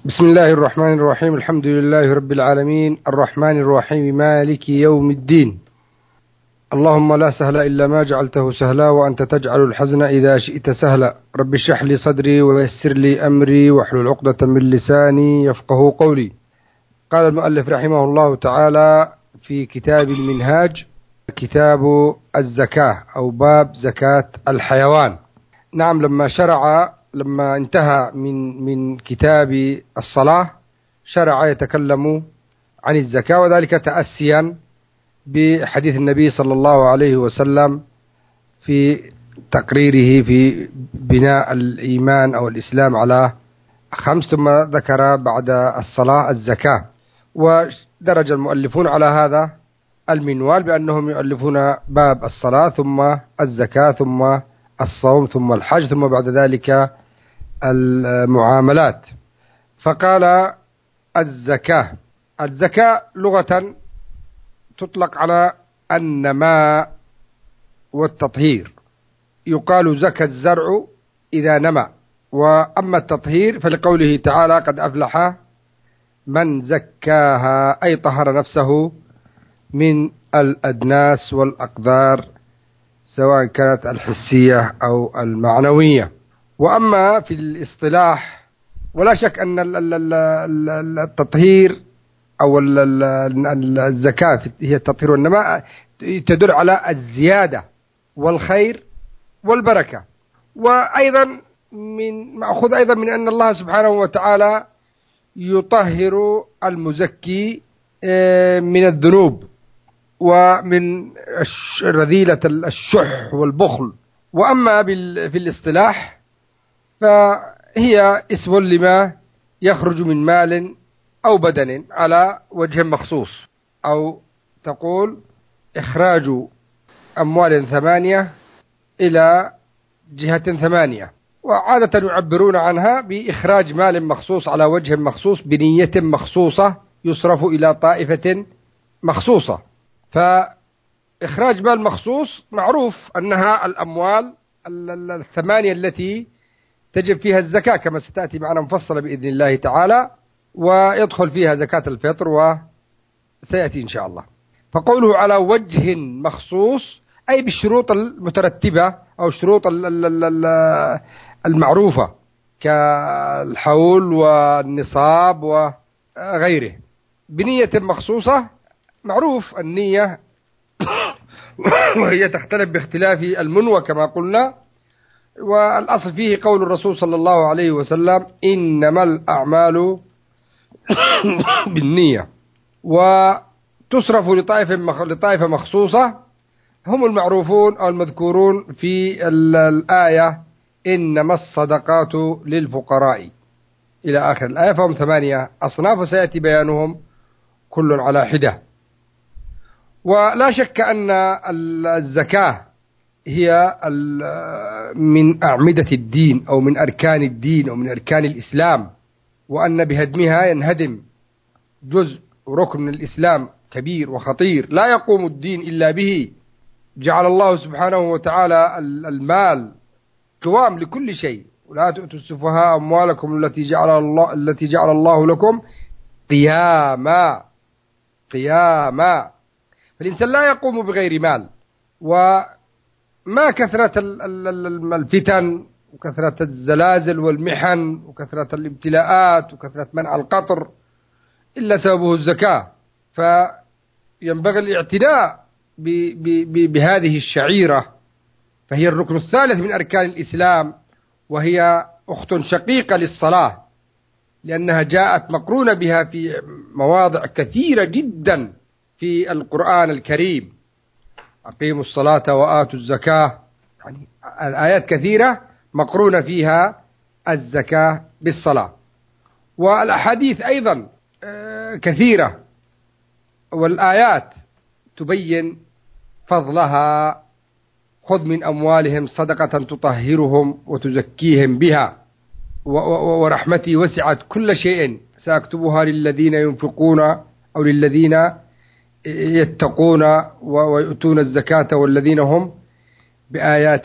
بسم الله الرحمن الرحيم. الحمد لله رب العالمين الرحمن الرحيم مالك يوم الدين. اللهم لا سهل إلا ما جعلته سهلا وأنت تجعل الحزن إذا شئت سهلا. رب اشرح لي صدري ويسر لي أمري واحلل عقدة من لساني يفقه قولي. قال المؤلف رحمه الله تعالى في كتاب المنهاج كتاب الزكاة أو باب زكاة الحيوان. نعم، لما انتهى من كتاب الصلاة شرع يتكلم عن الزكاة، وذلك تأسيا بحديث النبي صلى الله عليه وسلم في تقريره في بناء الإيمان أو الإسلام على 5، ثم ذكر بعد الصلاة الزكاة. ودرج المؤلفون على هذا المنوال بأنهم يؤلفون باب الصلاة ثم الزكاة ثم الصوم ثم الحج ثم بعد ذلك المعاملات. فقال الزكاة لغة تطلق على النماء والتطهير. يقال زكى الزرع إذا نمى. وأما التطهير فلقوله تعالى قد أفلح من زكاها، أي طهر نفسه من الأدناس والأقدار سواء كانت الحسية أو المعنوية. وأما في الاصطلاح ولا شك أن التطهير أو الزكاة هي التطهير والنماء تدل على الزيادة والخير والبركة. وأيضا مأخوذ أيضا من أن الله سبحانه وتعالى يطهر المزكي من الذنوب ومن رذيلة الشح والبخل. وأما في الاصطلاح فهي اسم لما يخرج من مال أو بدن على وجه مخصوص، أو تقول إخراج أموال 8 إلى جهة 8. وعادة يعبرون عنها بإخراج مال مخصوص على وجه مخصوص بنية مخصوصة يصرف إلى طائفة مخصوصة. فإخراج مال مخصوص معروف أنها الأموال 8 التي تجب فيها الزكاة كما ستأتي معنا مفصلة بإذن الله تعالى، ويدخل فيها زكاة الفطر وسيأتي إن شاء الله. فقوله على وجه مخصوص أي بالشروط المترتبة أو الشروط المعروفة كالحول والنصاب وغيره بنية مخصوصة. معروف النية وهي تختلف باختلاف المنوى كما قلنا. والأصل فيه قول الرسول صلى الله عليه وسلم إنما الأعمال بالنية. وتصرف لطائفة مخصوصة هم المعروفون أو المذكورون في الآية إنما الصدقات للفقراء إلى آخر الآية. فهم 8 أصناف وسيأتي بيانهم كل على حدة. ولا شك أن الزكاة هي من أعمدة الدين أو من أركان الدين أو من أركان الإسلام، وأن بهدمها ينهدم جزء ركن من الإسلام كبير وخطير لا يقوم الدين إلا به. جعل الله سبحانه وتعالى المال قوام لكل شيء. ولا تؤتوا السفهاء أموالكم التي جعل الله لكم قياما. فالإنسان لا يقوم بغير مال. وما كثرة الفتن وكثرة الزلازل والمحن وكثرة الابتلاءات وكثرة منع القطر إلا سببه الزكاة. فينبغي الاعتناء بهذه الشعيرة، فهي الركن الثالث من أركان الإسلام، وهي أخت شقيقة للصلاة لأنها جاءت مقرونة بها في مواضع كثيرة جدا في القرآن الكريم. أقيموا الصلاة وآتوا الزكاة، يعني الآيات كثيرة مقرونة فيها الزكاة بالصلاة. والأحاديث أيضا كثيرة، والآيات تبين فضلها. خذ من أموالهم صدقة تطهرهم وتزكيهم بها ورحمتي وسعت كل شيء سأكتبها للذين ينفقون أو للذين يتقون ويؤتون الزكاة والذين هم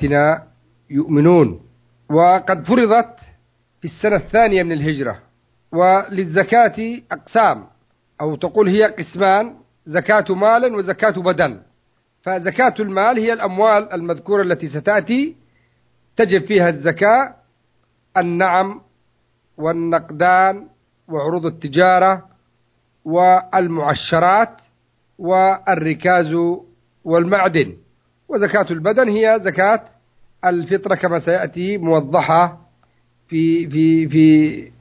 بآياتنا يؤمنون. وقد فرضت في السنة 2 من الهجرة وللزكاة أقسام، أو تقول هي قسمان: زكاة مال وزكاة بدن. فزكاة المال هي الأموال المذكورة التي ستأتي تجب فيها الزكاة: النعم والنقدان وعروض التجارة والمعشرات والركاز والمعدن. وزكاة البدن هي زكاة الفطرة كما سيأتي موضحة في في في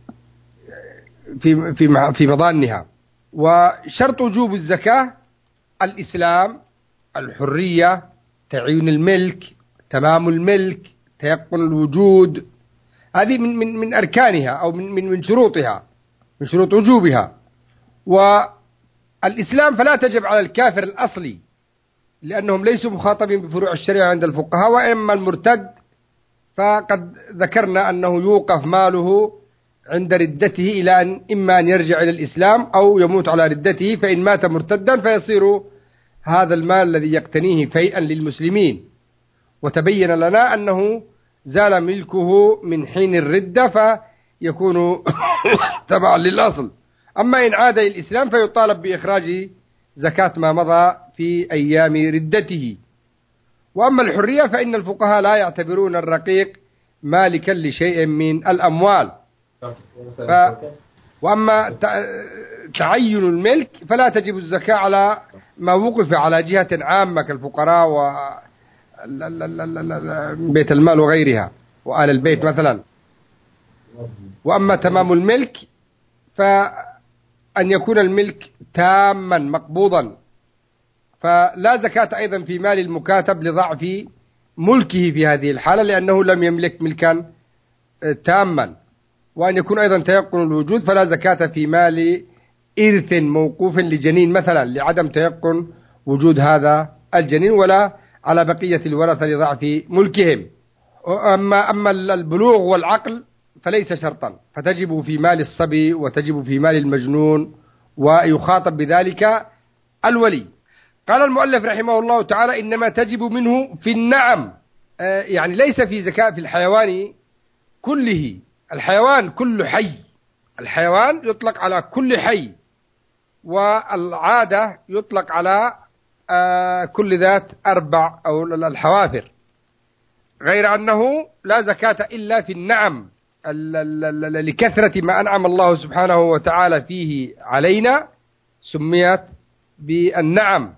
في مضانها. وشرط وجوب الزكاة: الإسلام، الحرية، تعيين الملك، تمام الملك، تيقن الوجود. هذه من أركانها، أو من شروطها، من شروط وجوبها. والإسلام فلا تجب على الكافر الأصلي لأنهم ليسوا مخاطبين بفروع الشريعة عند الفقهاء. وإما المرتد فقد ذكرنا أنه يوقف ماله عند ردته إلى أن إما أن يرجع إلى الإسلام أو يموت على ردته، فإن مات مرتدا فيصير هذا المال الذي يقتنيه فيئا للمسلمين. وتبين لنا أنه زال ملكه من حين الردة فيكون تبعا للأصل. أما إن عاد إلى الإسلام فيطالب بإخراج زكاة ما مضى في أيام ردته. وأما الحرية فإن الفقهاء لا يعتبرون الرقيق مالكا لشيء من الأموال. وأما تعين الملك فلا تجب الزكاة على ما وقف على جهة عامة كالفقراء وبيت المال وغيرها وآل البيت مثلا. وأما تمام الملك فأن يكون الملك تاما مقبوضا، فلا زكاة أيضا في مال المكاتب لضعف ملكه في هذه الحالة لأنه لم يملك ملكا تاما. وأن يكون أيضا تيقن الوجود، فلا زكاة في مال إرث موقوف لجنين مثلا لعدم تيقن وجود هذا الجنين، ولا على بقية الورثة لضعف ملكهم. أما البلوغ والعقل فليس شرطا، فتجب في مال الصبي وتجب في مال المجنون، ويخاطب بذلك الولي. قال المؤلف رحمه الله تعالى: إنما تجب منه في النعم، يعني ليس في زكاة في الحيوان كله. الحيوان كل حي، الحيوان يطلق على كل حي، والعادة يطلق على كل ذات أربع أو الحوافر، غير أنه لا زكاة إلا في النعم لكثرة ما أنعم الله سبحانه وتعالى فيه علينا سميت بالنعم.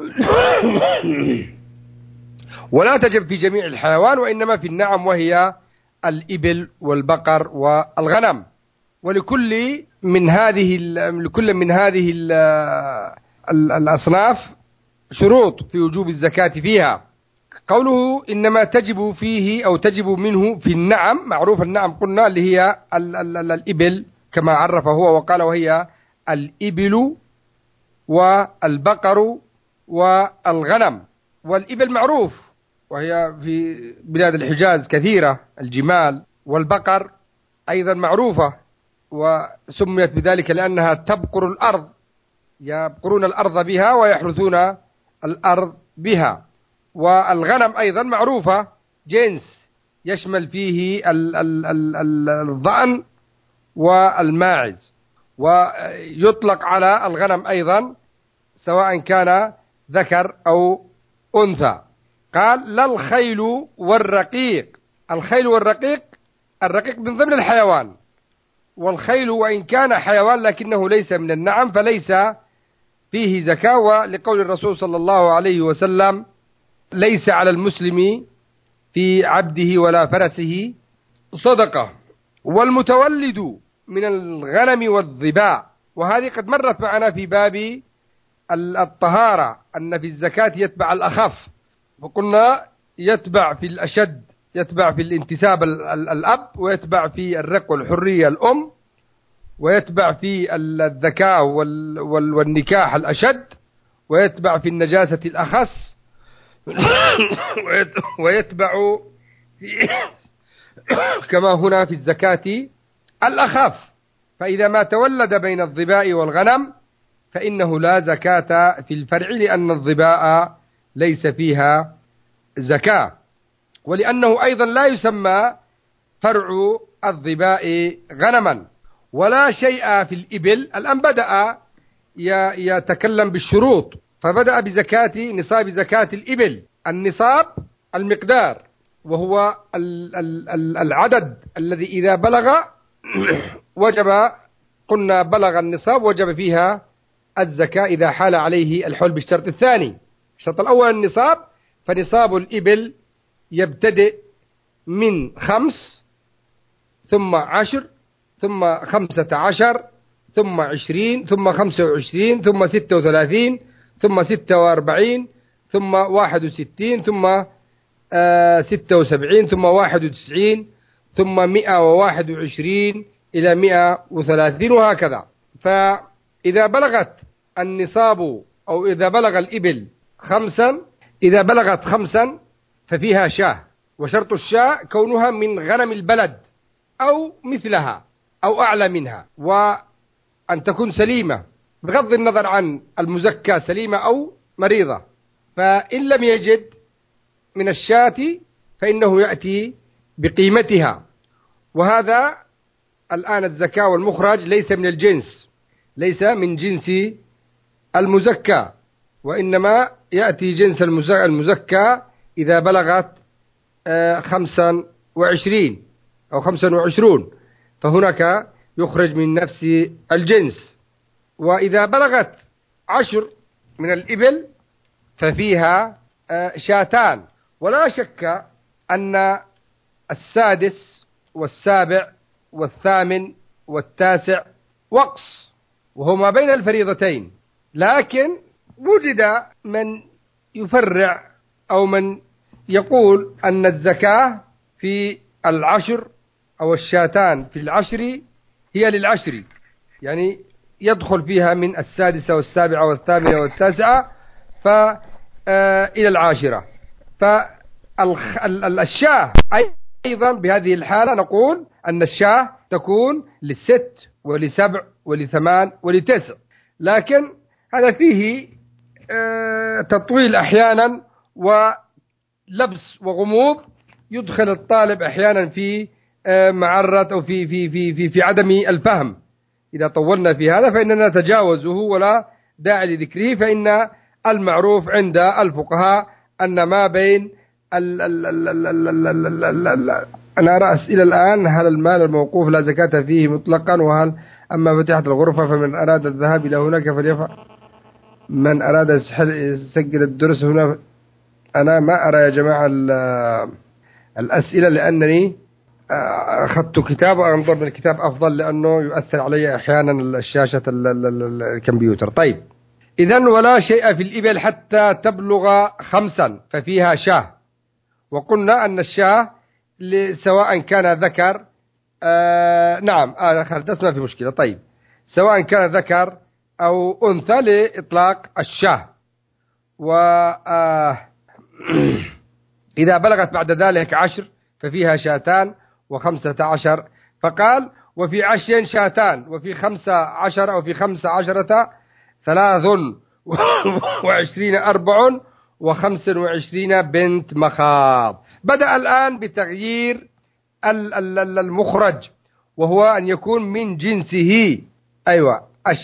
ولا تجب في جميع الحيوان، وإنما في النعم، وهي الإبل والبقر والغنم. ولكل من هذه الأصناف شروط في وجوب الزكاة فيها. قوله إنما تجب فيه أو تجب منه في النعم، معروف النعم قلنا اللي هي الإبل كما عرف هو وقال، وهي الإبل والبقر والغنم. والإبل معروف وهي في بلاد الحجاز كثيرة، الجمال. والبقر أيضا معروفة وسميت بذلك لأنها تبقر الأرض، يبقرون الأرض بها ويحرثون الأرض بها. والغنم أيضا معروفة، جنس يشمل فيه الضأن والماعز، ويطلق على الغنم أيضا سواء كان ذكر أو أنثى. قال: لا الخيل والرقيق. الخيل والرقيق، الرقيق من ضمن الحيوان، والخيل وإن كان حيوان لكنه ليس من النعم فليس فيه زكاة، ولقول الرسول صلى الله عليه وسلم: ليس على المسلم في عبده ولا فرسه صدقة. والمتولد من الغنم والظباء، وهذه قد مرت معنا في باب الطهارة أن في الزكاة يتبع الأخف، وقلنا يتبع في الأشد، يتبع في الانتساب الأب، ويتبع في الرق والحرية الأم، ويتبع في الذكاء والنكاح الأشد، ويتبع في النجاسة الأخس، ويتبع في كما هنا في الزكاة الأخف. فإذا ما تولد بين الظباء والغنم فإنه لا زكاة في الفرع، لأن الظباء ليس فيها زكاة، ولأنه أيضا لا يسمى فرع الظباء غنما. ولا شيء في الإبل. الآن بدأ يتكلم بالشروط، فبدأ بزكاة نصاب زكاة الإبل. النصاب المقدار، وهو العدد الذي إذا بلغ وجب، قلنا بلغ النصاب وجب فيها الزكاة إذا حال عليه الحول بالشرط الثاني. الشرط الأول النصاب، فنصاب الإبل يبتدئ من 5 ثم 10 ثم 15 ثم 20 ثم 25 ثم 36 ثم 46 ثم 61 ثم 76 ثم 91 ثم 121 إلى 130 وهكذا. فإذا بلغت النصاب أو إذا بلغ الإبل 5، إذا بلغت 5 ففيها شاة، وشرط الشاة كونها من غنم البلد أو مثلها أو أعلى منها، وأن تكون سليمة بغض النظر عن المزكى سليمة أو مريضة. فإن لم يجد من الشاة فإنه يأتي بقيمتها. وهذا الآن الزكاة والمخرج ليس من الجنس، ليس من جنس المزكى، وإنما يأتي جنس المزكى إذا بلغت 25 أو 25، فهناك يخرج من نفس الجنس. وإذا بلغت 10 من الإبل ففيها شاتان. ولا شك أن السادس والسابع والثامن والتاسع وقص، وهو ما بين الفريضتين، لكن وجد من يفرع أو من يقول أن الزكاة في 10 أو الشاتان في 10 هي لل10، يعني يدخل فيها من 6 والسابع والثامنة والتاسعة إلى 10. فالشاة أيضا بهذه الحالة نقول أن الشاة تكون ل6 ول7 ول8 ول9، لكن هذا فيه تطويل أحيانا ولبس وغموض، يدخل الطالب أحيانا في معرة أو في عدم الفهم. إذا طولنا في هذا فإننا نتجاوزه ولا داعي لذكره، فإن المعروف عند الفقهاء أن ما بين أنا أرى أسئلة الآن: هل المال الموقوف لا زكاة فيه مطلقا؟ وهل أما فتحت الغرفة فمن أراد الذهاب إلى هناك فليفعل، من أراد يسجل الدرس هنا. أنا ما أرى يا جماعة الأسئلة، لأنني أخذت كتاب وأنظر من الكتاب أفضل، لأنه يؤثر علي أحيانا الشاشة الكمبيوتر. طيب، إذن ولا شيء في الإبل حتى تبلغ 5 ففيها شاه. وقلنا أن الشاه سواء كان ذكر نعم دخلت ما في مشكلة. طيب، سواء كان ذكر أو أنثى لإطلاق الشاه. إذا بلغت بعد ذلك 10 ففيها شاتان و15، فقال: وفي 10 شاتان، وفي 15 أو في 15 23 4 و25 بنت مخاض. بدأ الآن بتغيير المخرج، وهو أن يكون من جنسه. أيوة،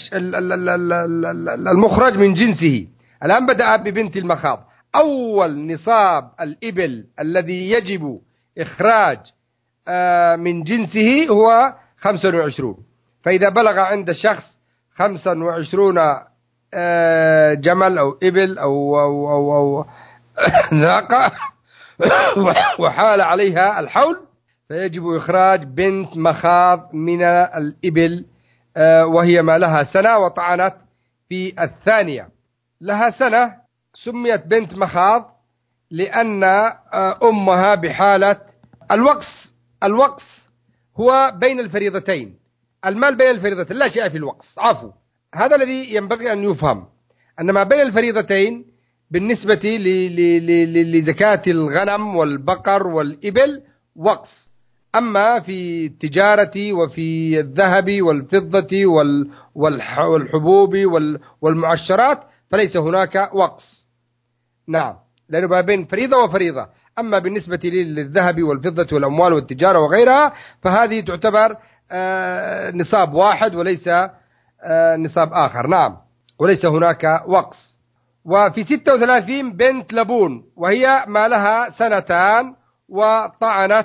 المخرج من جنسه. الآن بدأ ببنت المخاض. أول نصاب الإبل الذي يجب إخراج من جنسه هو 25. فإذا بلغ عند شخص 25 جمل أو إبل أو ناقة وحال عليها الحول، فيجب إخراج بنت مخاض من الإبل، وهي ما لها سنة وطعنت في الثانية. لها سنة سميت بنت مخاض لأن أمها بحالة الوقص. الوقص هو بين الفريضتين، المال بين الفريضتين، لا شيء في الوقص، عفو. هذا الذي ينبغي أن يفهم، أن ما بين الفريضتين بالنسبة لزكاة الغنم والبقر والإبل وقص. أما في التجارة وفي الذهب والفضة والحبوب والمعشرات فليس هناك وقص. نعم، لأنه ما بين فريضة وفريضة. أما بالنسبة للذهب والفضة والأموال والتجارة وغيرها فهذه تعتبر نصاب واحد وليس نصاب آخر. نعم، وليس هناك وقص. وفي 36 بنت لبون وهي ما لها سنتان وطعنت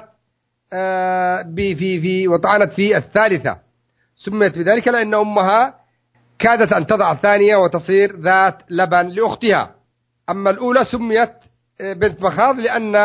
وطعنت في الثالثة، سميت بذلك لأن أمها كادت أن تضع ثانية وتصير ذات لبن لأختها. أما الأولى سميت بنت مخاض لأن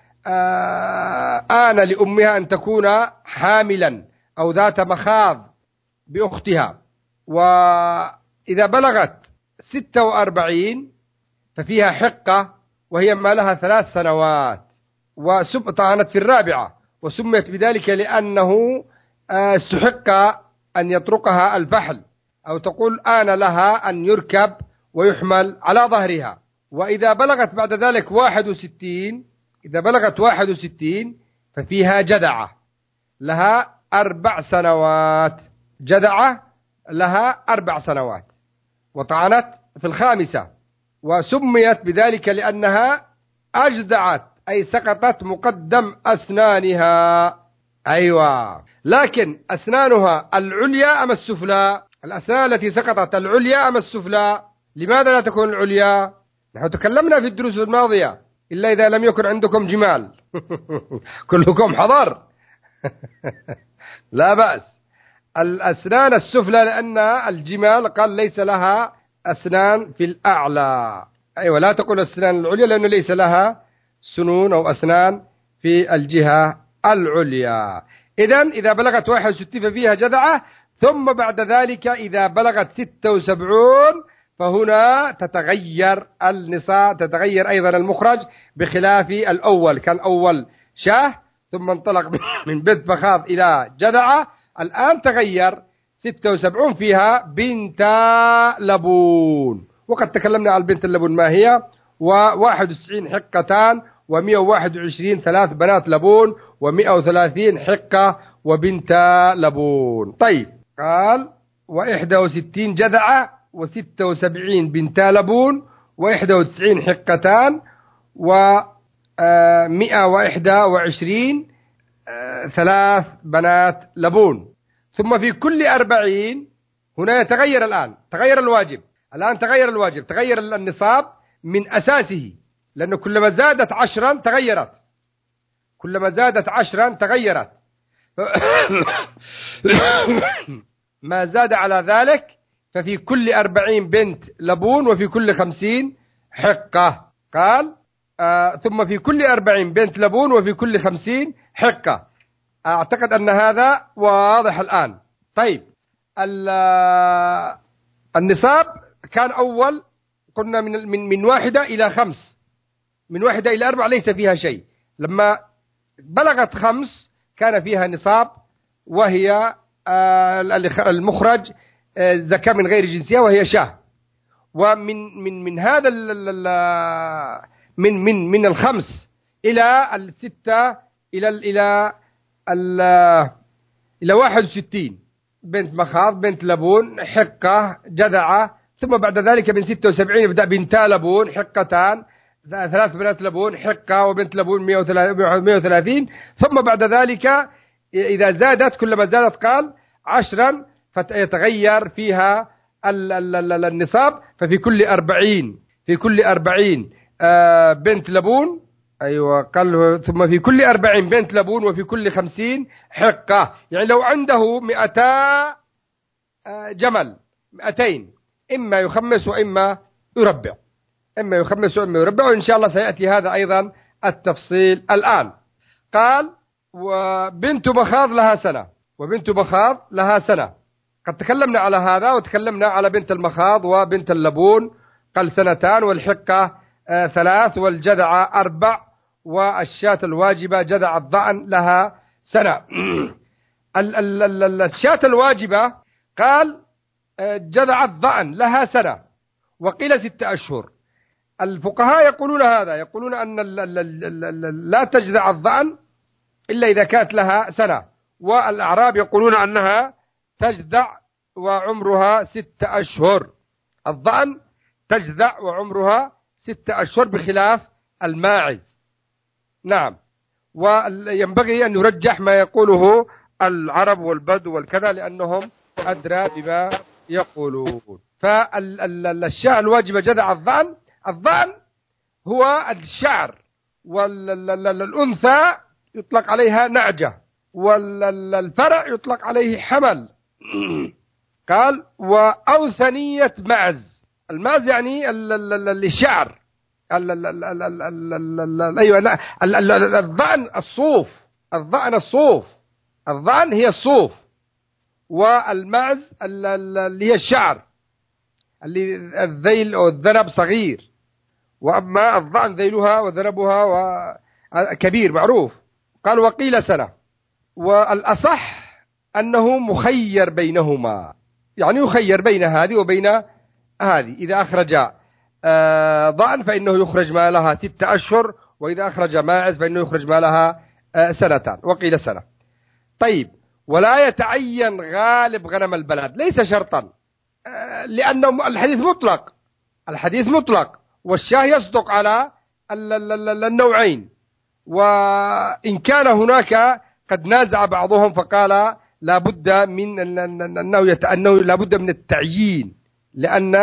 آن لأمها أن تكون حاملا أو ذات مخاض بأختها. وإذا بلغت 46 ففيها حقة وهي ما لها 3 سنوات، وطعنت في الرابعة وسميت بذلك لأنه استحق أن يطرقها الفحل، أو تقول آن لها أن يركب ويحمل على ظهرها. وإذا بلغت بعد ذلك 61، إذا بلغت 61 ففيها جذعة لها 4 سنوات، جذعة لها 4 سنوات وطعنت في الخامسة، وسميت بذلك لأنها أجدعت أي سقطت مقدم أسنانها. أيوة، لكن أسنانها العليا أم السفلى؟ الأسنان التي سقطت العليا أم السفلى؟ لماذا لا تكون العليا؟ نحن تكلمنا في الدروس الماضية، إلا إذا لم يكن عندكم جمال كلكم حضر لا بأس. الأسنان السفلى لأن الجمال قال ليس لها أسنان في الأعلى. أيوة، لا تقول الأسنان العليا لأنه ليس لها سنون أو أسنان في الجهة العليا. إذا بلغت 61 ففيها جذعة، ثم بعد ذلك إذا بلغت 76 فهنا تتغير النصاب، تتغير أيضا المخرج بخلاف الأول. كان أول شاه ثم انطلق من بنت مخاض إلى جذعة، الآن تغير 76 فيها بنت لبون. وقد تكلمنا عن بنت اللبون ما هي، و91 حقتان، و121 3 بنات لبون، و130 حقة وبنت لبون. طيب، قال 61 جذعة، و76 بنت لبون، و91 حقتان، و121 3 بنات لبون. ثم في كل 40 هنا يتغير، الآن تغير الواجب، تغير النصاب من أساسه، لأنه كلما زادت 10 تغيرت، كلما زادت 10 تغيرت ما زاد على ذلك ففي كل 40 بنت لبون وفي كل 50 حقة. قال ثم في كل 40 بنت لبون وفي كل 50 حقة. أعتقد أن هذا واضح الآن. طيب، النصاب كان أول قلنا من 1 إلى 5، من 1 إلى 4 ليس فيها شيء. لما بلغت 5 كان فيها نصاب، وهي المخرج زكاة من غير جنسية وهي شاه. ومن هذا من 5 إلى 6 إلى 61 بنت مخاض، بنت لبون، حقة، جذعة. ثم بعد ذلك من 76 يبدأ بنتا لبون، حقتان، 3 بنات لبون، حقة وبنت لبون 130. ثم بعد ذلك إذا زادت، كلما زادت قال 10 فيتغير فيها النصاب. ففي كل 40 بنت لبون. أيوة، قال ثم في كل 40 بنت لبون وفي كل 50 حقة. يعني لو عنده 200 جمل، 200 إما يخمس وإما يربع، وإن شاء الله سيأتي هذا أيضا التفصيل الآن. قال وبنت مخاض لها سنة، قد تكلمنا على هذا، وتكلمنا على بنت المخاض وبنت اللبون، قال 2 والحقة 3 والجذعة 4 والشاة الواجبة جذع الضأن لها سنة. الشاة الواجبة قال جذع الضأن لها سنة، وقيل 6 أشهر. الفقهاء يقولون هذا، يقولون أن لا تجذع الضأن إلا إذا كانت لها سنة، والأعراب يقولون أنها تجذع وعمرها 6 أشهر. الضأن تجذع وعمرها 6 أشهر بخلاف الماعز. نعم، وينبغي أن يرجح ما يقوله العرب والبدو والكذا، لأنهم أدرى بما يقولون. فالشاة الواجبة جذع الظأن. الظأن هو الشعر، والأنثى يطلق عليها نعجة، والفرع يطلق عليه حمل. قال أو ثنية معز. المعز يعني الشعر. أيوة، الظأن الصوف. الظأن الصوف. الظأن هي الصوف، والمعز اللي هي الشعر، اللي الذيل أو الذنب صغير، وأما الظأن ذيلها وذنبها كبير معروف. قال وقيل سنة. والأصح أنه مخير بينهما، يعني يخير بين هذه وبين هذه. إذا أخرج ضأن فإنه يخرج ما لها 6 أشهر، وإذا أخرج ماعز فإنه يخرج ما لها 2 وقيل سنة. طيب، ولا يتعين غالب غنم البلد، ليس شرطا، لأنه الحديث مطلق. الحديث مطلق، والشاه يصدق على النوعين. وإن كان هناك قد نازع بعضهم فقال لا بد من أنه لا بد من التعيين، لأن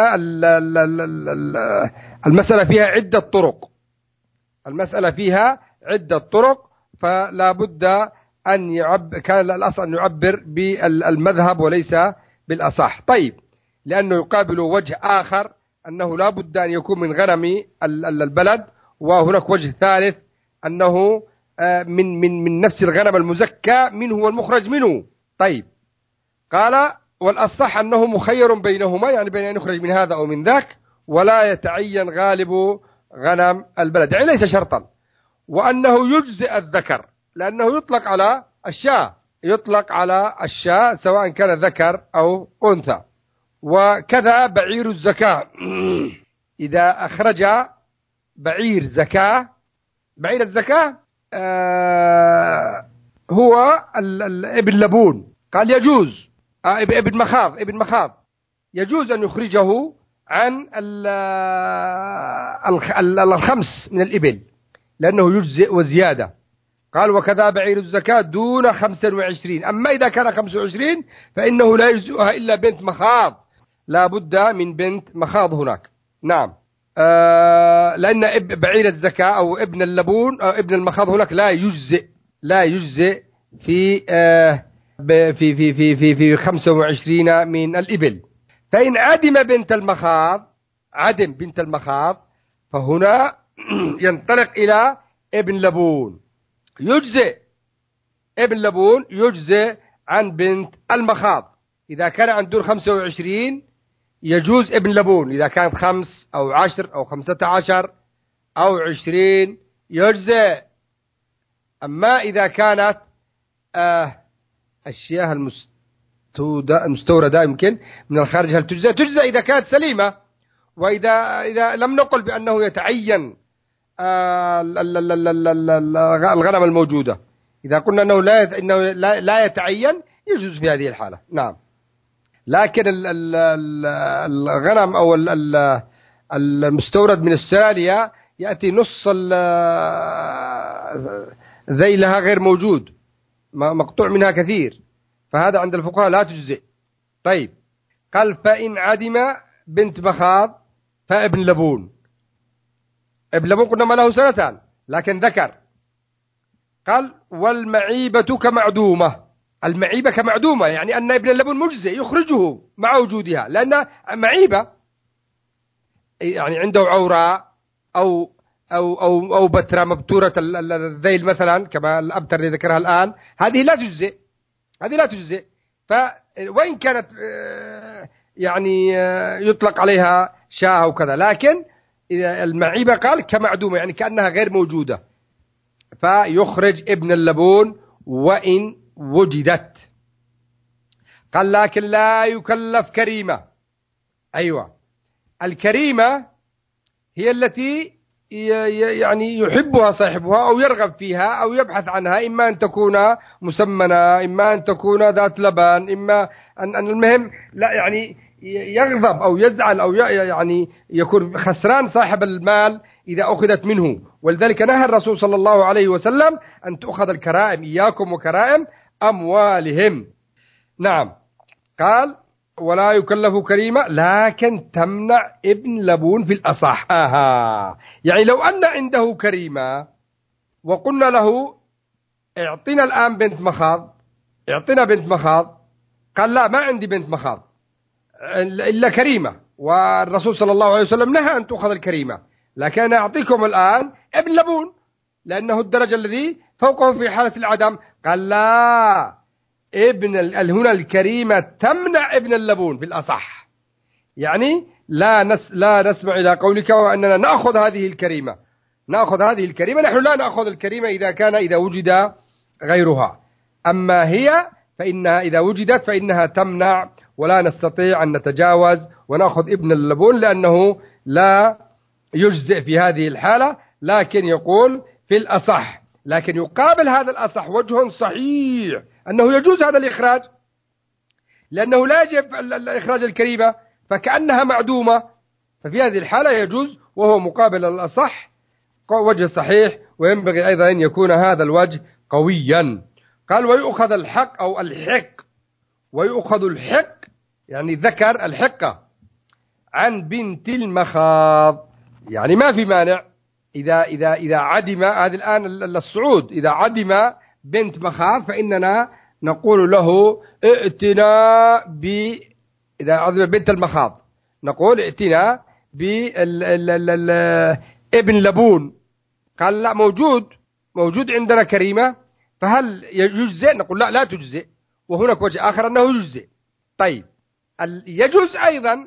المسألة فيها عدة طرق. المسألة فيها عدة طرق، فلا بد أن كان الأصل أن يعبر بالمذهب وليس بالأصح. طيب، لأنه يقابل وجه آخر أنه لا بد أن يكون من غنم البلد، وهناك وجه ثالث أنه من نفس الغنم المزكى منه والمخرج منه. طيب، قال والأصح أنه مخير بينهما، يعني بين أن يخرج من هذا أو من ذاك، ولا يتعين غالب غنم البلد، يعني ليس شرطا. وأنه يجزئ الذكر، لأنه يطلق على الشاة، يطلق على الشاة سواء كان ذكر أو أنثى. وكذا بعير الزكاة. إذا أخرج بعير زكاة، بعير الزكاة هو ابن لبون، قال يجوز ابن مخاض يجوز أن يخرجه عن 5 من الإبل، لأنه يجزئ وزيادة. قال وكذا بعير الزكاة دون 25. أما إذا كان 25 فإنه لا يجزئها إلا بنت مخاض، لا بد من بنت مخاض هناك. نعم، لأن بعير الزكاة أو ابن اللبون أو ابن المخاض هناك لا يجزئ في 25 من الإبل. فإن عدم بنت المخاض فهنا ينطلق إلى ابن لبون. يجزئ ابن لبون يجزئ عن بنت المخاض. إذا كان عن دون 25 يجوز ابن لبون، إذا كانت 5 أو 10 أو 15 أو 20 يجزئ. أما إذا كانت الشياه المستوردة يمكن من الخارج هل تجزئ إذا كانت سليمة. وإذا لم نقل بأنه يتعين الغنم الموجودة، إذا قلنا أنه لا يتعين يجوز في هذه الحالة. نعم، لكن الغنم أو المستورد من السالية يأتي نص ذيلها غير موجود، مقطوع منها كثير، فهذا عند الفقهاء لا تجزئ. طيب، قال فإن عدم بنت مخاض فابن لبون. ابن لبون قلنا ما له 2 لكن ذكر. قال والمعيبة كمعدومة. المعيبة كمعدومة يعني أن ابن اللبون مجزئ يخرجه مع وجودها، لأن معيبة يعني عنده عوراء أو بترة مبتورة الذيل مثلا، كما الأبتر اللي ذكرها الآن، هذه لا تجزئ. وإن كانت يعني يطلق عليها شاة وكذا، لكن إذا المعيبة قال كمعدومة يعني كأنها غير موجودة، فيخرج ابن اللبون وإن وجدت. قال لكن لا يكلف كريمة. أيوة، الكريمة هي التي يعني يحبها صاحبها أو يرغب فيها أو يبحث عنها، إما أن تكون مسمنة، إما أن تكون ذات لبن، إما أن المهم لا يعني يغضب أو يزعل أو يعني يكون خسران صاحب المال إذا أخذت منه. ولذلك نهى الرسول صلى الله عليه وسلم أن تأخذ الكرائم. إياكم وكرائم أموالهم. نعم. قال ولا يكلف كريمة لكن تمنع ابن لبون في الأصح. يعني لو أن عنده كريمة وقلنا له اعطينا الآن بنت مخاض، اعطينا بنت مخاض، قال لا ما عندي بنت مخاض إلا كريمة، والرسول صلى الله عليه وسلم نهى أن تؤخذ الكريمة، لكن أنا أعطيكم الآن ابن لبون لأنه الدرجة الذي فوقه في حالة العدم. قال لا، هنا الكريمة تمنع ابن اللبون في الأصح، يعني لا نسمع إلى قولك وأننا نأخذ هذه الكريمة، نحن لا نأخذ الكريمة إذا وجد غيرها، أما هي فإنها إذا وجدت فإنها تمنع، ولا نستطيع أن نتجاوز ونأخذ ابن اللبون لأنه لا يجزئ في هذه الحالة. لكن يقول في الأصح، لكن يقابل هذا الأصح وجه صحيح أنه يجوز هذا الإخراج، لأنه لا يجب الإخراج الكريمة فكأنها معدومة، ففي هذه الحالة يجوز، وهو مقابل الأصح وجه صحيح، وينبغي أيضا أن يكون هذا الوجه قويا. قال ويؤخذ الحق أو الحق، ويؤخذ الحق يعني ذكر الحقة عن بنت المخاض، يعني ما في مانع إذا عدم هذه الآن الصعود، إذا عدم بنت مخاض فإننا نقول له ائتنا إذا عدم بنت المخاض نقول ائتنا ابن لبون. قال لا موجود عندنا كريمة، فهل يجزئ؟ نقول لا تجزئ، وهناك وجه آخر أنه يجزئ. طيب يجوز أيضا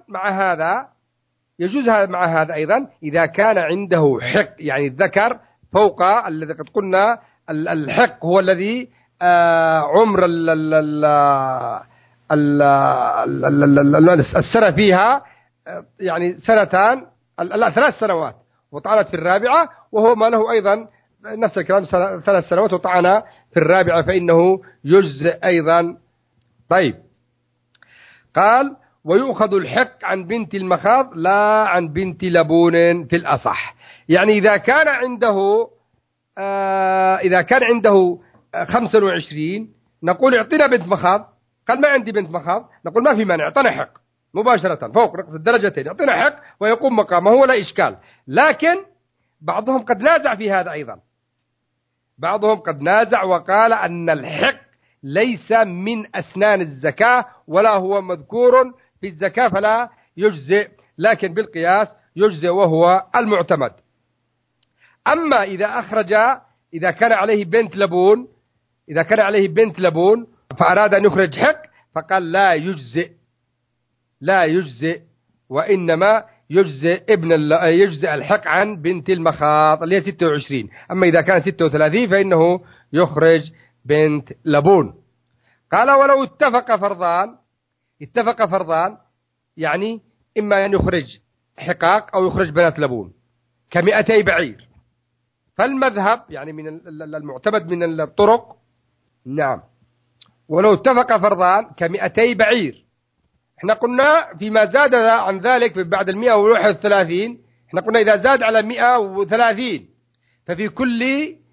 مع هذا أيضا إذا كان عنده حق، يعني الذكر فوق الذي قد قلنا الحق هو الذي عمر السنة فيها يعني سنتان، لا 3 سنوات وطعنت في الرابعة، وهو ما له أيضا نفس الكلام 3 سنوات وطعن في الرابعة فإنه يجزئ أيضا. طيب قال ويؤخذ الحق عن بنت المخاض لا عن بنت لبون في الأصح، يعني إذا كان عنده 25 نقول اعطينا بنت مخاض، قال ما عندي بنت مخاض، نقول ما في مانع، اعطنا حق مباشرة فوق الدرجتين، اعطينا حق ويقوم مقامه ولا إشكال. لكن بعضهم قد نازع في هذا أيضا، بعضهم قد نازع وقال أن الحق ليس من أسنان الزكاة ولا هو مذكور في الزكاة فلا يجزئ، لكن بالقياس يجزئ وهو المعتمد. أما إذا كان عليه بنت لبون فأراد أن يخرج حق فقال لا يجزئ وإنما يجزئ الحق عن بنت المخاض اللي هي 26. أما إذا كان 36 فإنه يخرج بنت لبون. قال ولو اتفق فرضان يعني إما أن يخرج حقاق أو يخرج بنات لبون ك200 بعير، فالمذهب يعني من المعتمد من الطرق، نعم، ولو اتفق فرضان ك200 بعير، احنا قلنا فيما زاد عن ذلك بعد 131 احنا قلنا إذا زاد على 130 ففي كل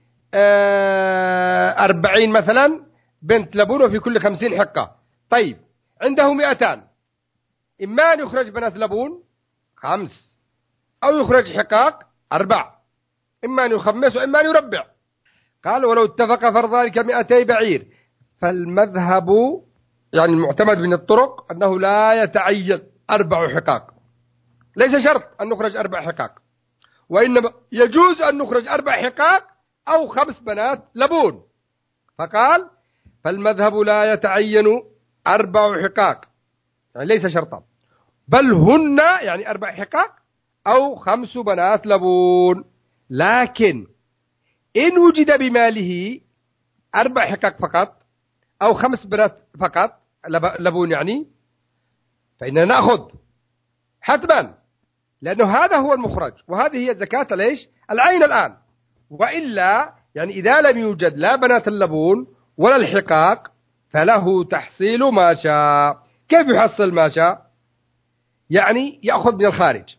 40 مثلا بنت لبون وفي كل 50 حقة. طيب عنده 200، إما أن يخرج بنات لبون 5 أو يخرج حقاق 4، إما أن يخمس وإما أن يربع. قال ولو اتفق فرضان ك200 بعير، فالمذهب يعني المعتمد من الطرق أنه لا يتعين 4 حقاق، ليس شرط أن نخرج 4 حقاق، وإنما يجوز أن نخرج 4 حقاق أو 5 بنات لبون. فقال فالمذهب لا يتعين 4 حقاق، يعني ليس شرطا، بل هن يعني 4 حقاق أو 5 بنات لبون. لكن إن وجد بماله 4 حقاق فقط أو 5 بنات فقط لبون يعني، فإننا نأخذ حتما، لأنه هذا هو المخرج وهذه هي زكاة ليش العين الآن. وإلا يعني إذا لم يوجد لا بنات اللبون ولا الحقاق فله تحصيل ما شاء. كيف يحصل ما شاء؟ يعني يأخذ من الخارج،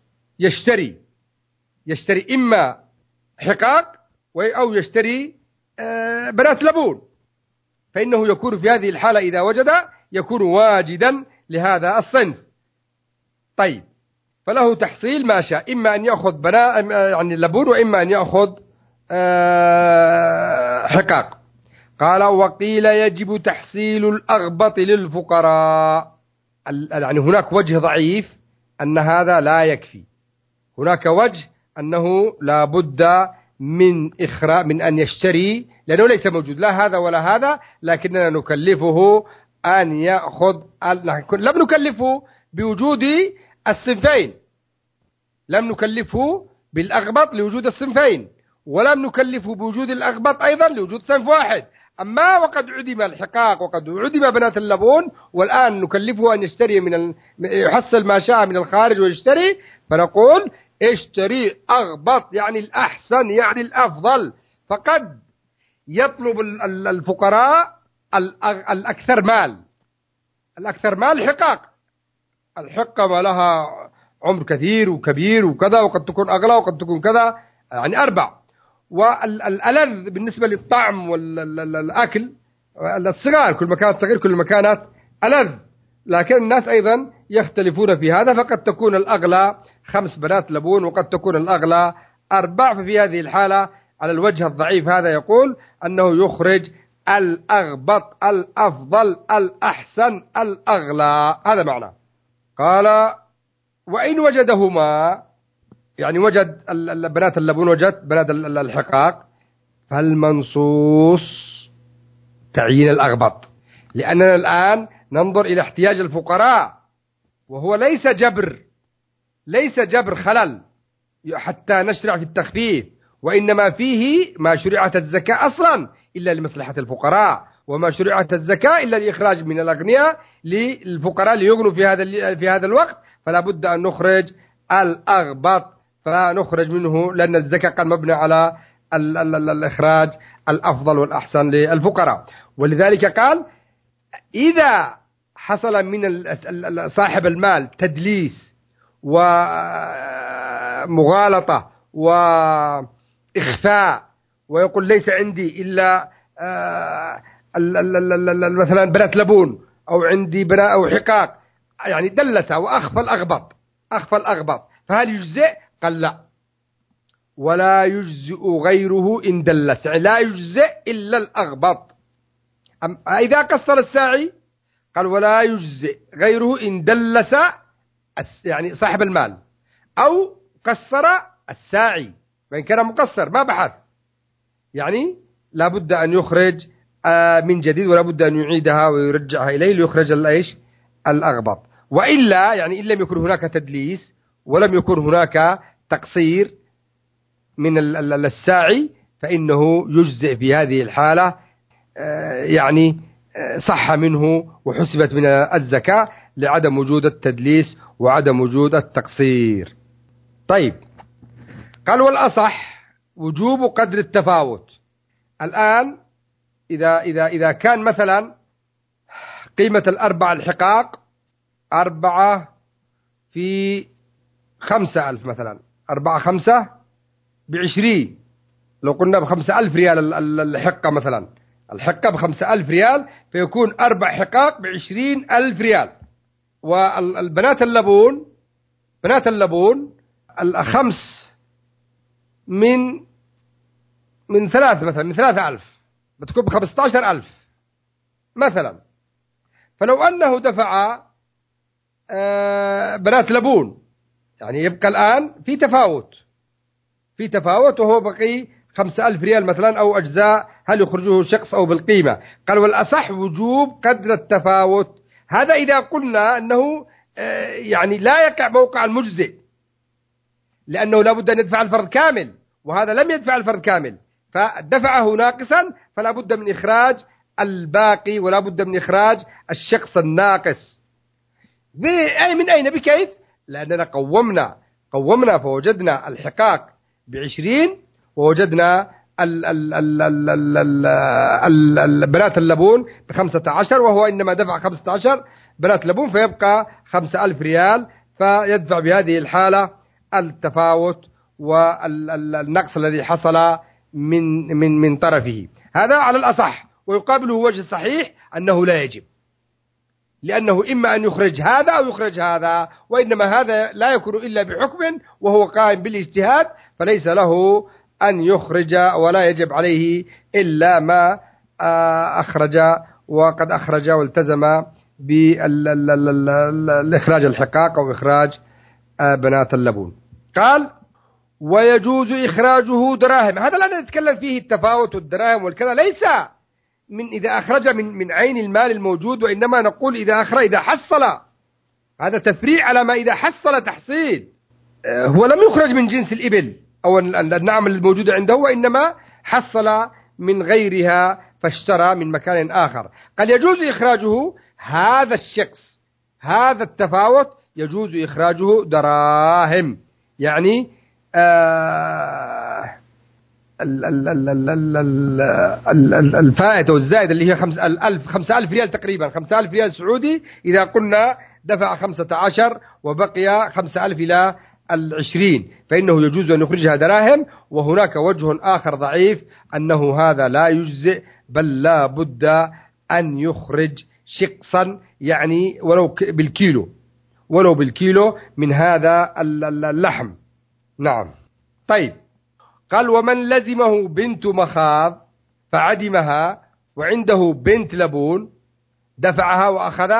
يشتري إما حقاق أو يشتري بنات لبون، فإنه يكون في هذه الحالة إذا وجد يكون واجدا لهذا الصنف. طيب، فله تحصيل ما شاء، إما أن يأخذ يعني لبون، وإما أن يأخذ حقاق. قال: وقيل يجب تحصيل الأغبط للفقراء. يعني هناك وجه ضعيف أن هذا لا يكفي، هناك وجه أنه لا بد من إخراج، من أن يشتري، لأنه ليس موجود لا هذا ولا هذا، لكننا نكلفه أن يأخذ. لم نكلفه بوجود الصنفين، لم نكلفه بالأغبط لوجود الصنفين، ولم نكلفه بوجود الأغبط أيضا لوجود صنف واحد. أما وقد عدم الحقاق وقد عدم بنات اللبون، والآن نكلفه أن يشتري يحصل ما شاء من الخارج ويشتري، فنقول اشتري أغبط، يعني الأحسن، يعني الأفضل. فقد يطلب الفقراء الأكثر مال، الأكثر مال حقاق. الحقة ما لها عمر كثير وكبير وكذا، وقد تكون أغلى وقد تكون كذا، يعني أربع. والألذ بالنسبة للطعم والأكل الصغار، كل ما كانت صغير كل ما كانت ألذ. لكن الناس أيضا يختلفون في هذا، فقد تكون الأغلى 5 بنات لبون، وقد تكون الأغلى 4. ففي هذه الحالة على الوجه الضعيف هذا يقول أنه يخرج الأغبط، الأفضل، الأحسن، الأغلى. هذا معنى. قال: وإن وجدهما، يعني وجد بنات اللبون، وجد بنات الحقاق، فالمنصوص تعيين الأغبط، لأننا الآن ننظر إلى احتياج الفقراء، وهو ليس جبر خلل حتى نشرع في التخفيف، وإنما فيه ما شرعت الزكاة أصلا إلا لمصلحة الفقراء، وما شرعت الزكاة إلا لإخراج من الأغنياء للفقراء ليغنوا في هذا الوقت، فلا بد أن نخرج الأغبط، فنخرج منه، لأن الزكاة قد مبنى على الإخراج الأفضل والأحسن للفقراء. ولذلك قال: إذا حصل من صاحب المال تدليس ومغالطة وإخفاء، ويقول ليس عندي إلا مثلا بنات لبون، أو عندي بنات أو حقاق، يعني دلس وأخفى الأغبط، فهل يجزئ؟ قال: لا، ولا يجزئ غيره إن دلس، يعني لا يجزئ إلا الأغبط. إذا قصر الساعي قال: ولا يجزئ غيره إن دلس، يعني صاحب المال، أو قصر الساعي، وإن كان مقصر ما بحث، يعني لا بد أن يخرج من جديد، ولا بد أن يعيدها ويرجعها إليه ليخرج الأغبط. وإلا، يعني إن لم يكن هناك تدليس ولم يكن هناك تقصير من الساعي، فإنه يجزئ في هذه الحالة، يعني صح منه وحسبت من الزكاة لعدم وجود التدليس وعدم وجود التقصير. طيب، قال: والأصح وجوب قدر التفاوت. الآن إذا كان مثلا قيمة الأربع الحقاق 4 في 5,000 مثلا، 4 5 ب20، لو قلنا ب5,000 ريال الحقة مثلا، الحقة ب5,000 ريال، فيكون 4 حقاق ب20,000 ريال. والبنات اللبون، بنات اللبون 5 من 3 مثلا، من 3,000 بتكون ب15,000 مثلا. فلو أنه دفع بنات لبون، يعني يبقى الآن في تفاوت، وهو بقي 5,000 ريال مثلا، أو أجزاء، هل يخرجه شخص أو بالقيمة؟ قال: والأصح وجوب قدر التفاوت. هذا إذا قلنا أنه يعني لا يقع موقع المجزئ، لأنه لا بد أن يدفع الفرد كامل، وهذا لم يدفع الفرد كامل، فدفعه ناقصا، فلا بد من إخراج الباقي، ولا بد من إخراج الشخص الناقص. من أين؟ بكيف؟ لأننا قومنا فوجدنا الحقاق ب20، ووجدنا بنات اللبون ب15، وهو إنما دفع 15 بنات لبون، فيبقى 5,000 ريال، فيدفع بهذه الحالة التفاوت والنقص الذي حصل من طرفه. هذا على الأصح. ويقابله وجه صحيح أنه لا يجب، لأنه إما أن يخرج هذا أو يخرج هذا، وإنما هذا لا يكون إلا بحكم وهو قائم بالاجتهاد، فليس له أن يخرج ولا يجب عليه إلا ما أخرج، وقد أخرج والتزم بالإخراج الحقاق أو إخراج بنات اللبون. قال ويجوز إخراجه دراهم. هذا لا نتكلم فيه التفاوت والدراهم والكذا، ليس من إذا أخرج من عين المال الموجود، وإنما نقول إذا حصل، هذا تفريع على ما إذا حصل تحصيل. هو لم يخرج من جنس الإبل أو النعم الموجودة عنده، وإنما حصل من غيرها فاشترى من مكان آخر. قال يجوز إخراجه هذا الشخص، هذا التفاوت يجوز إخراجه دراهم، يعني الفائت والزائد اللي هي 5,000 ريال تقريبا، 5,000 ريال سعودي إذا قلنا دفع 15 وبقي 5,000 إلى 20، فإنه يجوز أن يخرجها دراهم. وهناك وجه آخر ضعيف أنه هذا لا يجزئ، بل لا بد أن يخرج شقصا، يعني ولو بالكيلو من هذا اللحم. نعم. طيب، قال ومن لزمه بنت مخاض فعدمها وعنده بنت لبون دفعها وأخذ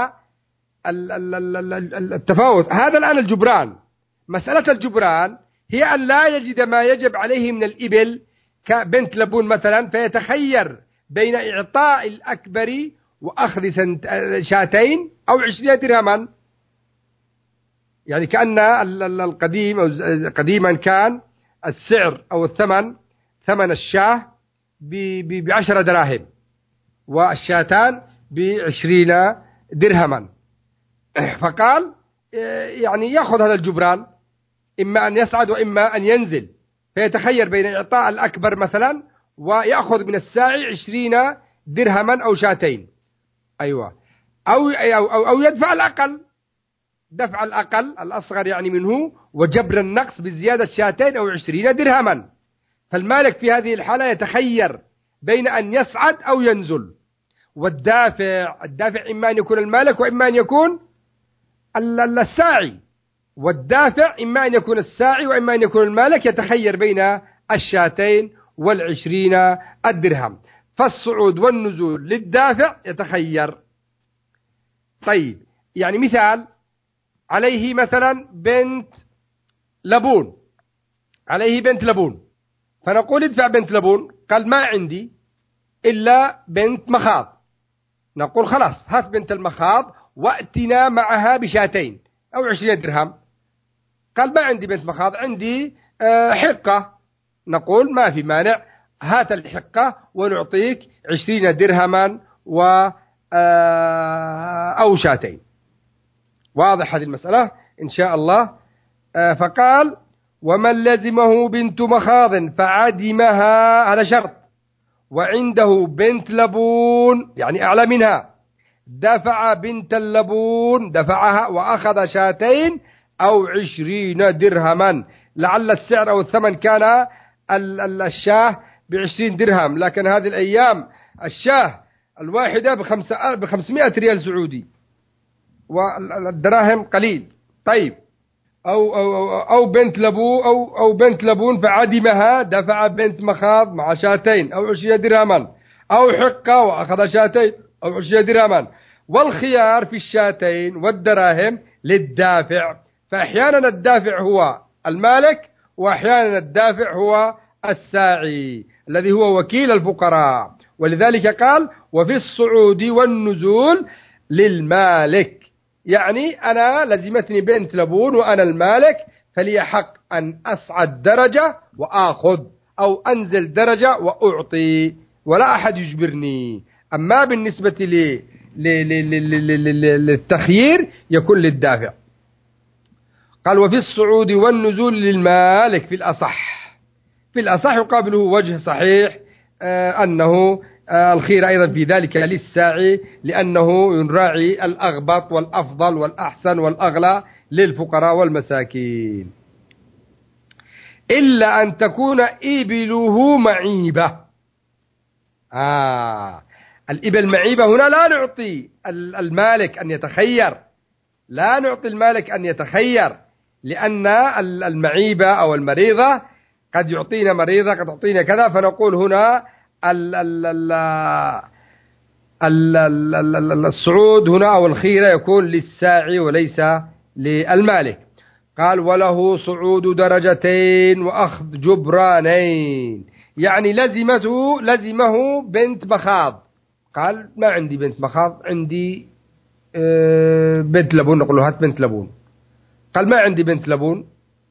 التفاوت. هذا الآن الجبران، مسألة الجبران هي أن لا يجد ما يجب عليه من الإبل كبنت لبون مثلا، فيتخير بين إعطاء الأكبر وأخذ 2 أو 20 درهما. يعني كأن القديم أو قديما كان السعر أو ثمن الشاة ب10 دراهم والشاتان ب20 درهما، فقال يعني يأخذ هذا الجبران، إما أن يصعد وإما أن ينزل، فيتخير بين إعطاء الأكبر مثلا ويأخذ من الساعي 20 درهما أو 2. أيوة، أو يدفع الأقل، دفع الأقل الأصغر يعني منه، وجبر النقص بزيادة 2 أو 20 درهما. فالمالك في هذه الحالة يتخير بين أن يصعد أو ينزل. الدافع إما أن يكون المالك وإما أن يكون الساعي، والدافع إما أن يكون الساعي وإما أن يكون المالك، يتخير بين 2 و20 الدرهم. فالصعود والنزول للدافع يتخير. طيب، يعني مثال، عليه مثلا بنت لبون، فنقول ادفع بنت لبون، قال ما عندي إلا بنت مخاض، نقول خلاص هات بنت المخاض وأتنا معها ب2 أو 20 درهم. قال ما عندي بنت مخاض، عندي حقة، نقول ما في مانع، هات الحقة ونعطيك 20 درهما أو 2. واضح هذه المسألة إن شاء الله. فقال ومن لزمه بنت مخاض فعدمها، هذا شرط، وعنده بنت لبون يعني أعلى منها، دفع بنت اللبون دفعها وأخذ 2 أو 20 درهما. لعل السعر أو الثمن كان الشاه ب20 درهم، لكن هذه الأيام الشاه الواحدة ب500 ريال سعودي، والدراهم قليل. طيب، أو بنت لبون فعدمها، دفع بنت مخاض مع 2 أو 20 درهما، أو حقة وأخذ 2 أو 20 درهما. والخيار في 2 والدراهم للدافع، فأحيانا الدافع هو المالك، وأحيانا الدافع هو الساعي الذي هو وكيل الفقراء. ولذلك قال وفي الصعود والنزول للمالك، يعني أنا لزمتني بنت لبون وأنا المالك، فلي حق أن أصعد درجة وآخذ، أو أنزل درجة وأعطي، ولا أحد يجبرني. أما بالنسبة للتخيير يكون للدافع. قال وفي الصعود والنزول للمالك في الأصح يقابله وجه صحيح أنه الخير أيضا في ذلك للساعي، لأنه يراعي الأغبط والأفضل والأحسن والأغلى للفقراء والمساكين، إلا أن تكون إبله معيبة. الإبل معيبة هنا لا نعطي المالك أن يتخير، لا نعطي المالك أن يتخير، لأن المعيبة أو المريضة قد يعطينا مريضة قد يعطينا كذا، فنقول هنا الصعود هنا أو الخيرة يكون للساعي وليس للمالك. قال وله صعود درجتين وأخذ جبرانين، يعني لزمه بنت مخاض. قال ما عندي بنت مخاض، عندي بنت لبون، نقول له هات بنت لبون. قال ما عندي بنت لبون،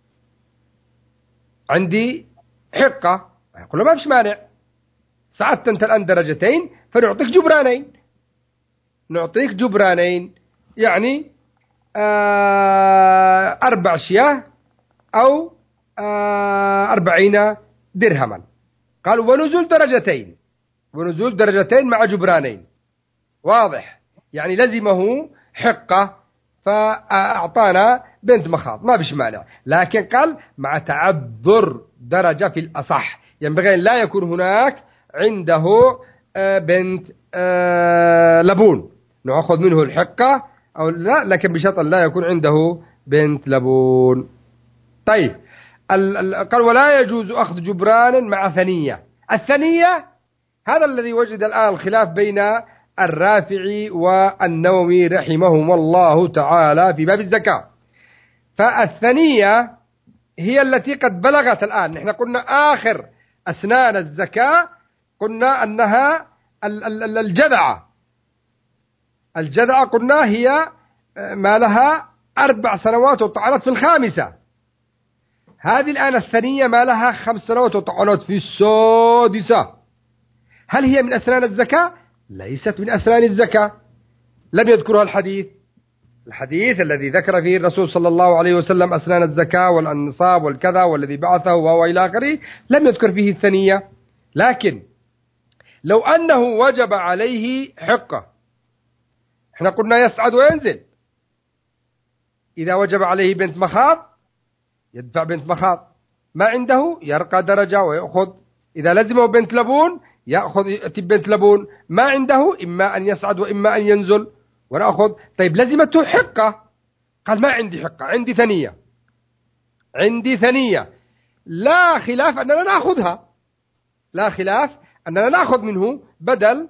عندي حقة. يقول له ما فيش مانع، صعدت أنت الآن درجتين فنعطيك جبرانين، نعطيك جبرانين يعني 4 شياه أو 40 درهما. قال ونزول درجتين، ونزول درجتين مع جبرانين، واضح، يعني لزمه حقة فأعطانا بنت مخاض ما فيش مانع، لكن قال مع تعذر درجة في الأصح، ينبغي أن لا يكون هناك عنده بنت لبون، نأخذ منه الحقة أو لا، لكن بشرط لا يكون عنده بنت لبون. طيب قال ولا يجوز أخذ جبران مع ثنية. الثنية هذا الذي وجد الآن الخلاف بين الرافعي والنووي رحمهما الله تعالى في باب الزكاة. فالثنية هي التي قد بلغت الآن، نحن قلنا آخر أسنان الزكاة قلنا أنها الجذعة قلنا هي ما لها 4 سنوات وطعنت في الخامسة. هذه الآن الثنية ما لها 5 سنوات وطعنت في السادسة. هل هي من أسنان الزكاة؟ ليست من أسنان الزكاة، لم يذكرها الحديث الذي ذكر فيه الرسول صلى الله عليه وسلم أسنان الزكاة والنصاب والكذا والذي بعثه وهو إلى آخره، لم يذكر فيه الثنية. لكن لو أنه وجب عليه حقة، احنا قلنا يصعد وينزل، إذا وجب عليه بنت مخاض يدفع بنت مخاض، ما عنده يرقى درجة ويأخذ، إذا لزمه بنت لبون يأخذ بنت لبون، ما عنده إما أن يصعد وإما أن ينزل ونأخذ. طيب لزمته حقة، قال ما عندي حقة، عندي ثنية، لا خلاف أننا نأخذها، لا خلاف أننا نأخذ منه بدل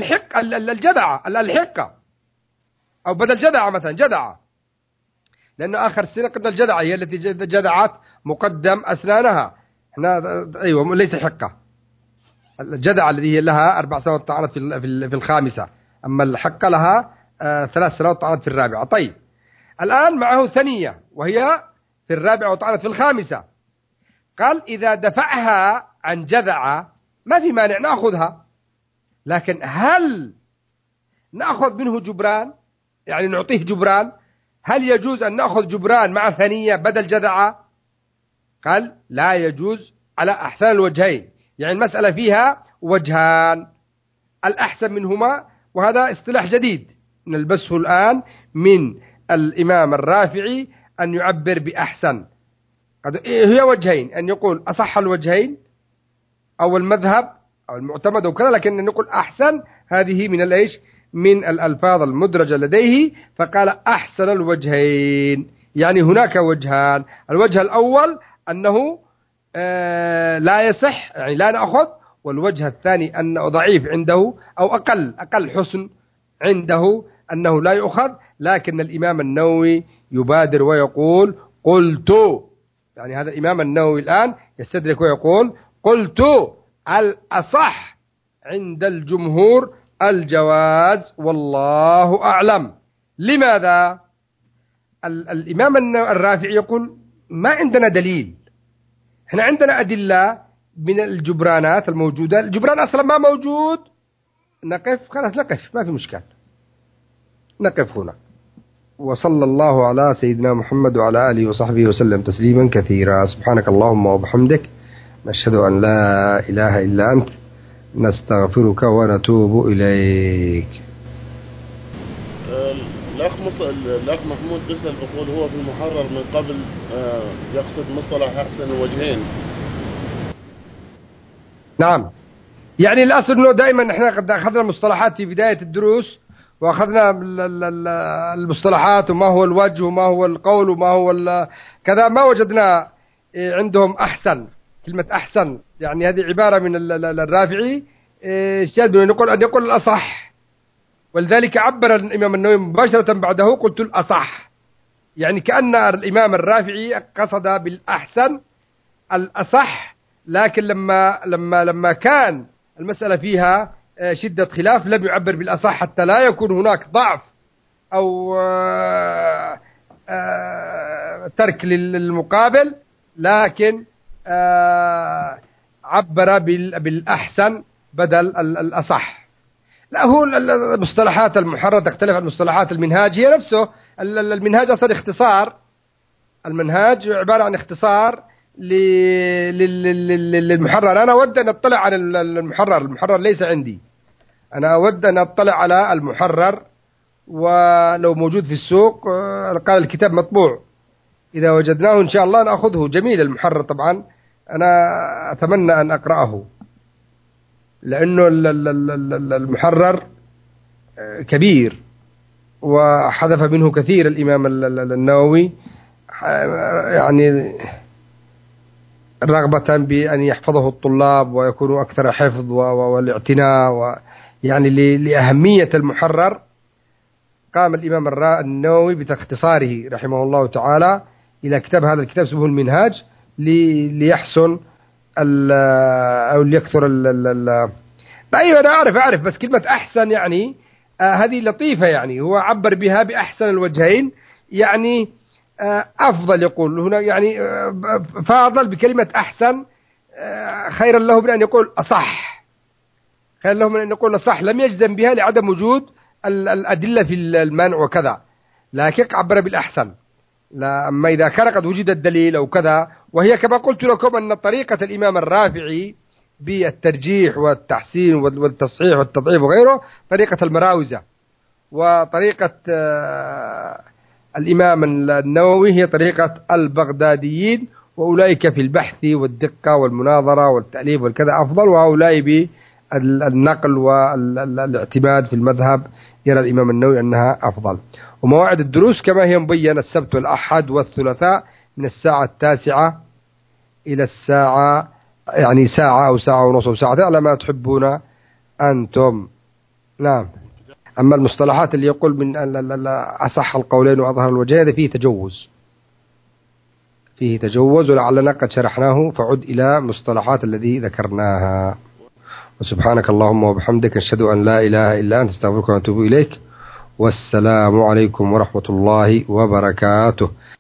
الحقة أو بدل جدعة مثلا، جدعة، لأن آخر سنة قلنا الجدعة هي التي جدعت مقدم أسنانها، احنا أيوة ليس حقة، الجدعة الذي هي لها 4 سنوات طعنت في الخامسة، أما الحقة لها 3 سنوات طعنت في الرابعة. طيب الآن معه ثنية وهي في الرابعة وطعنت في الخامسة. قال إذا دفعها عن جذعة ما في مانع نأخذها، لكن هل نأخذ منه جبران، يعني نعطيه جبران؟ هل يجوز أن نأخذ جبران مع ثنية بدل جذعة؟ قال لا يجوز على أحسن الوجهين، يعني المسألة فيها وجهان، الأحسن منهما، وهذا اصطلاح جديد نلبسه الآن من الإمام الرافعي أن يعبر بأحسن. هي وجهين، أن يقول أصح الوجهين أو المذهب أو المعتمد وكذا، لكن نقول أحسن هذه من الإيش، من الألفاظ المدرجة لديه، فقال أحسن الوجهين، يعني هناك وجهان، الوجه الأول أنه لا يصح يعني لا نأخذ، والوجه الثاني أنه ضعيف عنده أو أقل حسن عنده أنه لا يؤخذ. لكن الإمام النووي يبادر ويقول قلت، يعني هذا الإمام النووي الآن يستدرك ويقول قلت الأصح عند الجمهور الجواز والله أعلم. لماذا؟ الإمام الرافعي يقول ما عندنا دليل، احنا عندنا أدلة من الجبرانات الموجودة، الجبران أصلا ما موجود، نقف خلاص، نقف ما في مشكلة، نقف هنا. وصلى الله على سيدنا محمد وعلى آله وصحبه وسلم تسليما كثيرا. سبحانك اللهم وبحمدك، نشهد أن لا إله إلا أنت، نستغفرك ونتوب إليك. الأخ محمود بيسأل بيقول هو في المحرر من قبل يقصد مصطلح أحسن الوجهين. نعم يعني الأصل أنه دائما إحنا قد أخذنا المصطلحات في بداية الدروس، وأخذنا المصطلحات وما هو الوجه وما هو القول وما هو كذا، ما وجدنا عندهم أحسن. كلمة أحسن يعني هذه عبارة من الرافعي اجتهاد أن يقول الأصح، ولذلك عبر الإمام النووي مباشرة بعده قلت الأصح، يعني كأن الإمام الرافعي قصد بالأحسن الأصح، لكن لما كان المسألة فيها شدة خلاف لم يعبر بالأصح حتى لا يكون هناك ضعف أو ترك للمقابل، لكن عبر بالأحسن بدل الأصح. لا، هو المصطلحات المحررة تختلف عن مصطلحات المنهاج. هي نفسه المنهاج أصلا اختصار، المنهاج عبارة عن اختصار للمحرر. أنا أود أن أطلع على المحرر ليس عندي، أنا أود أن أطلع على المحرر، ولو موجود في السوق قال الكتاب مطبوع، إذا وجدناه إن شاء الله نأخذه. جميل المحرر طبعا، أنا أتمنى أن أقرأه، لأنه المحرر كبير وحذف منه كثير الإمام النووي، يعني رغبة بأن يحفظه الطلاب ويكونوا أكثر حفظ والاعتناء، يعني لأهمية المحرر قام الإمام النووي بتختصاره رحمه الله تعالى إلى كتاب. هذا الكتاب اسمه المنهاج، ليحسن أو ليكثر أيوة أنا أعرف، بس كلمة أحسن يعني هذه لطيفة، يعني هو عبر بها بأحسن الوجهين، يعني أفضل، يقول هنا يعني فاضل بكلمة أحسن خيرا له من أن يقول أصح، خيرا له من أن يقول أصح. لم يجزم بها لعدم وجود الأدلة في المنع وكذا، لكن عبر بالأحسن. لا، أما إذا كان قد وجد الدليل أو كذا، وهي كما قلت لكم أن طريقة الإمام الرافعي بالترجيح والتحسين والتصحيح والتضعيف وغيره طريقة المراوزة، وطريقة الإمام النووي هي طريقة البغداديين، وأولئك في البحث والدقة والمناظرة والتأليف والكذا أفضل، وهؤلاء بالنقل والاعتماد في المذهب يرى الإمام النووي أنها أفضل. ومواعيد الدروس كما هي مبينة: السبت والأحد والثلاثاء من الساعة 9 إلى الساعة، يعني ساعة أو ساعة ونصف أو ساعتين على ما تحبون أنتم. نعم. أما المصطلحات اللي يقول من أصح القولين وأظهر الوجهين هذا فيه تجوز، ولعلنا قد شرحناه، فعد إلى مصطلحات الذي ذكرناها. وسبحانك اللهم وبحمدك، أشهد أن لا إله إلا أنت، استغفرك وأتوب إليك، والسلام عليكم ورحمة الله وبركاته.